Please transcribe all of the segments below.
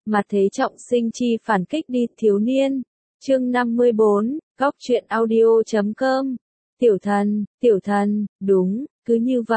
Mà thế trọng sinh chi phản kích đi thiếu niên. Chương 54, Góc truyện audio.com. Tiểu thần, đúng, cứ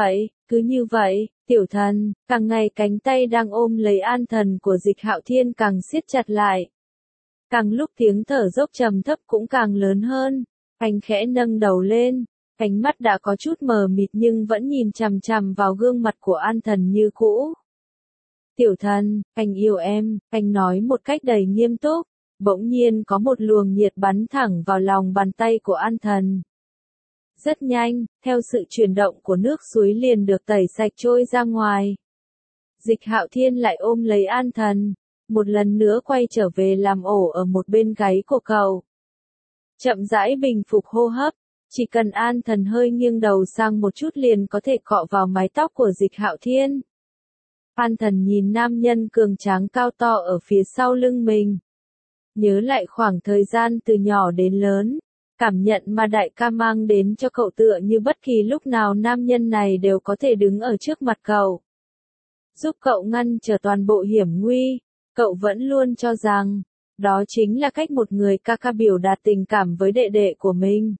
như vậy, tiểu thần, càng ngày cánh tay đang ôm lấy an thần của Dịch Hạo Thiên càng siết chặt lại. Càng lúc tiếng thở dốc trầm thấp cũng càng lớn hơn, anh khẽ nâng đầu lên, ánh mắt đã có chút mờ mịt nhưng vẫn nhìn chằm chằm vào gương mặt của an thần như cũ. Tiểu thần, anh yêu em, anh nói một cách đầy nghiêm túc, bỗng nhiên có một luồng nhiệt bắn thẳng vào lòng bàn tay của an thần. Rất nhanh, theo sự chuyển động của nước suối liền được tẩy sạch trôi ra ngoài. Dịch Hạo Thiên lại ôm lấy an thần, một lần nữa quay trở về làm ổ ở một bên gáy của cậu. Chậm rãi bình phục hô hấp, chỉ cần an thần hơi nghiêng đầu sang một chút liền có thể cọ vào mái tóc của Dịch Hạo Thiên. An thần nhìn nam nhân cường tráng cao to ở phía sau lưng mình. Nhớ lại khoảng thời gian từ nhỏ đến lớn, cảm nhận mà đại ca mang đến cho cậu tựa như bất kỳ lúc nào nam nhân này đều có thể đứng ở trước mặt cậu. Giúp cậu ngăn trở toàn bộ hiểm nguy, cậu vẫn luôn cho rằng, đó chính là cách một người ca ca biểu đạt tình cảm với đệ đệ của mình.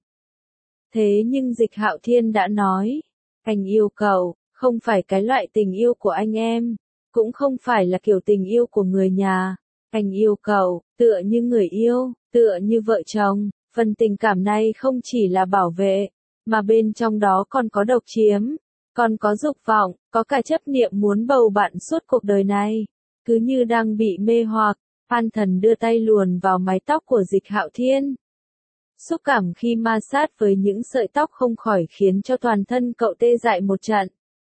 Thế nhưng Dịch Hạo Thiên đã nói, anh yêu cậu, không phải cái loại tình yêu của anh em, cũng không phải là kiểu tình yêu của người nhà. Anh yêu cậu, tựa như người yêu, tựa như vợ chồng, phần tình cảm này không chỉ là bảo vệ, mà bên trong đó còn có độc chiếm, còn có dục vọng, có cả chấp niệm muốn bầu bạn suốt cuộc đời này. Cứ như đang bị mê hoặc, an thần đưa tay luồn vào mái tóc của Dịch Hạo Thiên. Xúc cảm khi ma sát với những sợi tóc không khỏi khiến cho toàn thân cậu tê dại một trận.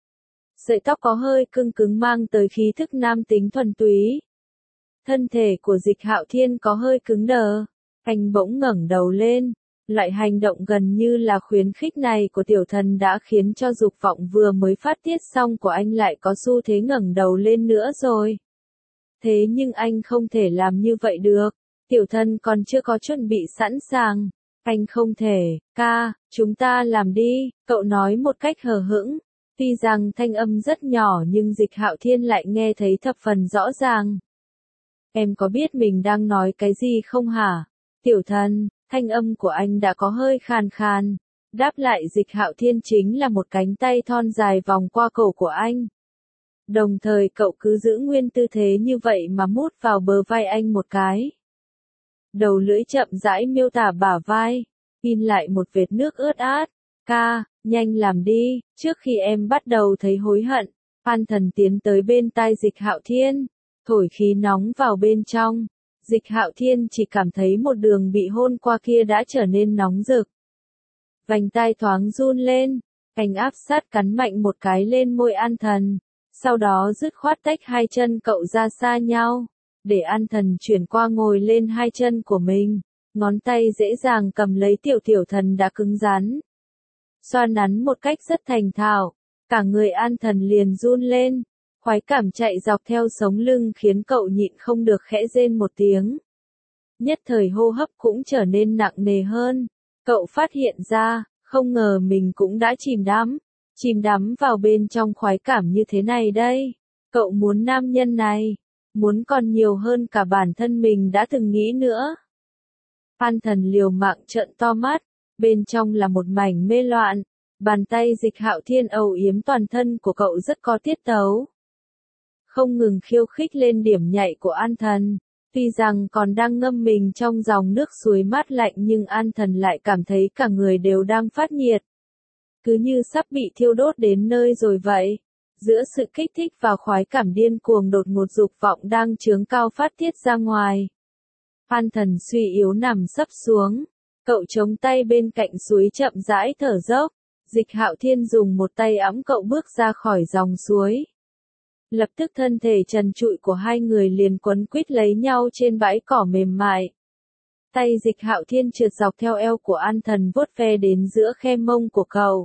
Sợi tóc có hơi cứng cứng mang tới khí thức nam tính thuần túy. Thân thể của Dịch Hạo Thiên có hơi cứng đờ. Anh bỗng ngẩng đầu lên. Loại hành động gần như là khuyến khích này của tiểu thần đã khiến cho dục vọng vừa mới phát tiết xong của anh lại có xu thế ngẩng đầu lên nữa rồi. Thế nhưng anh không thể làm như vậy được. Tiểu thần còn chưa có chuẩn bị sẵn sàng. Anh không thể, ca, chúng ta làm đi, cậu nói một cách hờ hững. Tuy rằng thanh âm rất nhỏ nhưng Dịch Hạo Thiên lại nghe thấy thập phần rõ ràng. Em có biết mình đang nói cái gì không hả? Tiểu thần, thanh âm của anh đã có hơi khàn khàn. Đáp lại Dịch Hạo Thiên chính là một cánh tay thon dài vòng qua cổ của anh. Đồng thời cậu cứ giữ nguyên tư thế như vậy mà mút vào bờ vai anh một cái. Đầu lưỡi chậm rãi miêu tả bả vai, in lại một vệt nước ướt át. Ca, nhanh làm đi, trước khi em bắt đầu thấy hối hận. An thần tiến tới bên tai Dịch Hạo Thiên, thổi khí nóng vào bên trong. Dịch Hạo Thiên chỉ cảm thấy một đường bị hôn qua kia đã trở nên nóng rực. Vành tai thoáng run lên, anh áp sát cắn mạnh một cái lên môi an thần, sau đó dứt khoát tách hai chân cậu ra xa nhau, để an thần chuyển qua ngồi lên hai chân của mình, ngón tay dễ dàng cầm lấy tiểu thần đã cứng rắn. Xoa nắn một cách rất thành thạo, cả người an thần liền run lên, khoái cảm chạy dọc theo sống lưng khiến cậu nhịn không được khẽ rên một tiếng. Nhất thời hô hấp cũng trở nên nặng nề hơn, cậu phát hiện ra, không ngờ mình cũng đã chìm đắm vào bên trong khoái cảm như thế này đây. Cậu muốn nam nhân này, muốn còn nhiều hơn cả bản thân mình đã từng nghĩ nữa. An thần liều mạng trợn to mắt, bên trong là một mảnh mê loạn, bàn tay Dịch Hạo Thiên âu yếm toàn thân của cậu rất có tiết tấu. Không ngừng khiêu khích lên điểm nhạy của an thần, tuy rằng còn đang ngâm mình trong dòng nước suối mát lạnh nhưng an thần lại cảm thấy cả người đều đang phát nhiệt. Cứ như sắp bị thiêu đốt đến nơi rồi vậy. Giữa sự kích thích và khoái cảm điên cuồng đột ngột dục vọng đang chướng cao phát tiết ra ngoài. An thần suy yếu nằm sấp xuống. Cậu chống tay bên cạnh suối chậm rãi thở dốc. Dịch Hạo Thiên dùng một tay ẵm cậu bước ra khỏi dòng suối. Lập tức thân thể trần trụi của hai người liền quấn quýt lấy nhau trên bãi cỏ mềm mại. Tay Dịch Hạo Thiên trượt dọc theo eo của an thần vuốt ve đến giữa khe mông của cậu.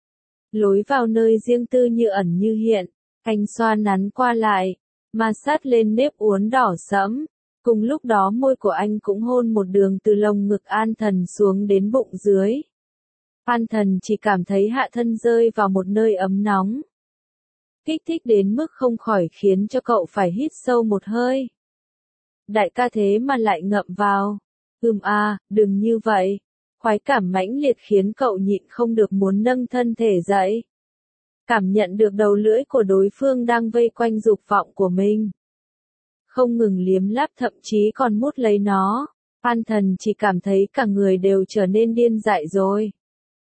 Lối vào nơi riêng tư như ẩn như hiện, anh xoa nắn qua lại, ma sát lên nếp uốn đỏ sẫm. Cùng lúc đó môi của anh cũng hôn một đường từ lồng ngực an thần xuống đến bụng dưới. An thần chỉ cảm thấy hạ thân rơi vào một nơi ấm nóng. Kích thích đến mức không khỏi khiến cho cậu phải hít sâu một hơi. đại ca thế mà lại ngậm vào. Đừng như vậy. Khoái cảm mãnh liệt khiến cậu nhịn không được muốn nâng thân thể dậy. Cảm nhận được đầu lưỡi của đối phương đang vây quanh dục vọng của mình. Không ngừng liếm láp thậm chí còn mút lấy nó. An Thần chỉ cảm thấy cả người đều trở nên điên dại rồi.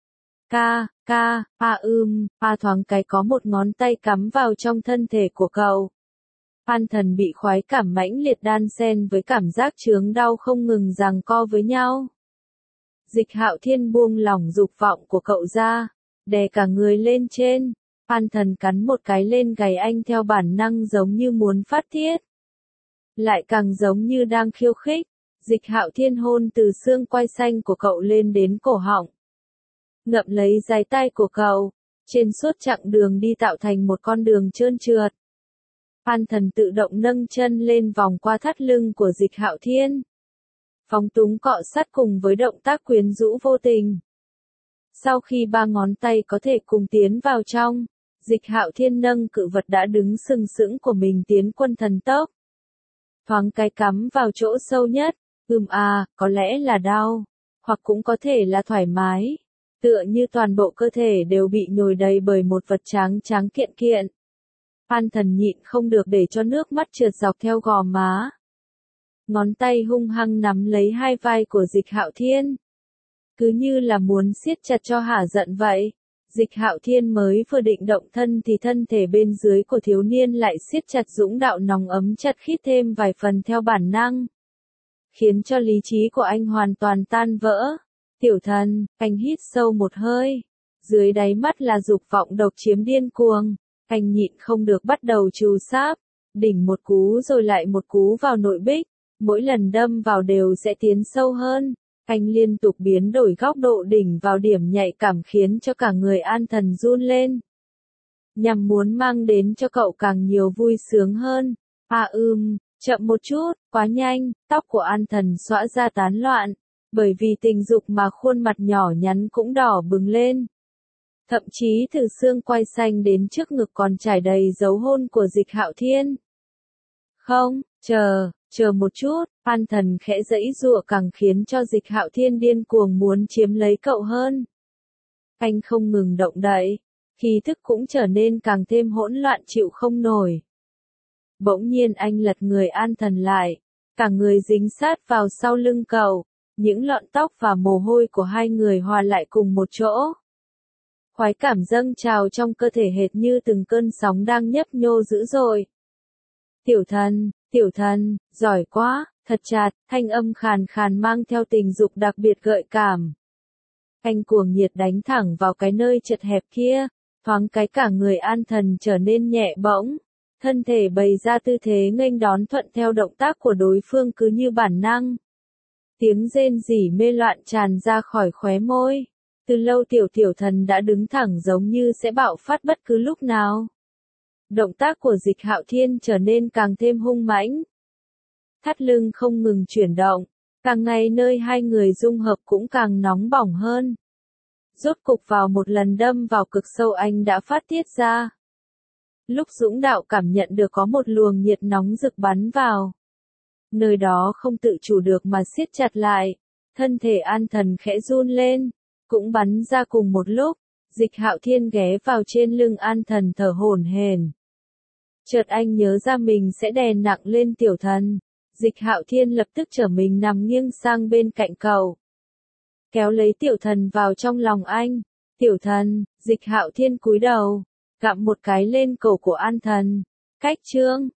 Thoáng cái có một ngón tay cắm vào trong thân thể của cậu. An Thần bị khoái cảm mãnh liệt đan xen với cảm giác chướng đau không ngừng giằng co với nhau. Dịch Hạo Thiên buông lỏng dục vọng của cậu ra, đè cả người lên trên. An Thần cắn một cái lên gáy anh theo bản năng giống như muốn phát tiết. Lại càng giống như đang khiêu khích. Dịch Hạo Thiên hôn từ xương quai xanh của cậu lên đến cổ họng. Ngậm lấy dái tay của cậu, trên suốt chặng đường đi tạo thành một con đường trơn trượt. An Thần tự động nâng chân lên vòng qua thắt lưng của Dịch Hạo Thiên. Phóng túng cọ sát cùng với động tác quyến rũ vô tình. Sau khi ba ngón tay có thể cùng tiến vào trong, Dịch Hạo Thiên nâng cự vật đã đứng sừng sững của mình tiến quân thần tốc. Thoáng cái cắm vào chỗ sâu nhất, có lẽ là đau, hoặc cũng có thể là thoải mái. Tựa như toàn bộ cơ thể đều bị nhồi đầy bởi một vật trắng trắng kiện kiện. An Thần nhịn không được để cho nước mắt trượt dọc theo gò má. Ngón tay hung hăng nắm lấy hai vai của Dịch Hạo Thiên. Cứ như là muốn siết chặt cho hả giận vậy. Dịch Hạo Thiên mới vừa định động thân thì thân thể bên dưới của thiếu niên lại siết chặt dũng đạo nòng ấm chặt khít thêm vài phần theo bản năng. Khiến cho lý trí của anh hoàn toàn tan vỡ. Tiểu thần, anh hít sâu một hơi. Dưới đáy mắt là dục vọng độc chiếm điên cuồng. Anh nhịn không được bắt đầu trù sáp. Đỉnh một cú rồi lại một cú vào nội bích. Mỗi lần đâm vào đều sẽ tiến sâu hơn. Anh liên tục biến đổi góc độ đỉnh vào điểm nhạy cảm khiến cho cả người An Thần run lên. Nhằm muốn mang đến cho cậu càng nhiều vui sướng hơn. Chậm một chút, quá nhanh, tóc của An Thần xõa ra tán loạn. Bởi vì tình dục mà khuôn mặt nhỏ nhắn cũng đỏ bừng lên. Thậm chí từ xương quai xanh đến trước ngực còn trải đầy dấu hôn của Dịch Hạo Thiên. Không, chờ một chút, An Thần khẽ giãy giụa càng khiến cho Dịch Hạo Thiên điên cuồng muốn chiếm lấy cậu hơn. Anh không ngừng động đậy, khí thức cũng trở nên càng thêm hỗn loạn chịu không nổi. Bỗng nhiên anh lật người An Thần lại, cả người dính sát vào sau lưng cậu, những lọn tóc và mồ hôi của hai người hòa lại cùng một chỗ. Khoái cảm dâng trào trong cơ thể hệt như từng cơn sóng đang nhấp nhô dữ dội. Tiểu thần, giỏi quá, thật chặt, thanh âm khàn khàn mang theo tình dục đặc biệt gợi cảm. Anh cuồng nhiệt đánh thẳng vào cái nơi chật hẹp kia, thoáng cái cả người An Thần trở nên nhẹ bỗng, thân thể bày ra tư thế nghênh đón thuận theo động tác của đối phương cứ như bản năng. Tiếng rên rỉ mê loạn tràn ra khỏi khóe môi. Từ lâu tiểu thần đã đứng thẳng giống như sẽ bạo phát bất cứ lúc nào. Động tác của Dịch Hạo Thiên trở nên càng thêm hung mãnh. Thắt lưng không ngừng chuyển động, càng ngày nơi hai người dung hợp cũng càng nóng bỏng hơn. Rốt cục vào một lần đâm vào cực sâu anh đã phát tiết ra. Lúc dũng đạo cảm nhận được có một luồng nhiệt nóng rực bắn vào. Nơi đó không tự chủ được mà siết chặt lại, thân thể An Thần khẽ run lên, cũng bắn ra cùng một lúc. Dịch Hạo Thiên ghé vào trên lưng An Thần thở hổn hển. Chợt anh nhớ ra mình sẽ đè nặng lên tiểu thần. Dịch Hạo Thiên lập tức trở mình nằm nghiêng sang bên cạnh cậu. Kéo lấy tiểu thần vào trong lòng anh. Tiểu thần, Dịch Hạo Thiên cúi đầu, gặm một cái lên cổ của An Thần. Cách chương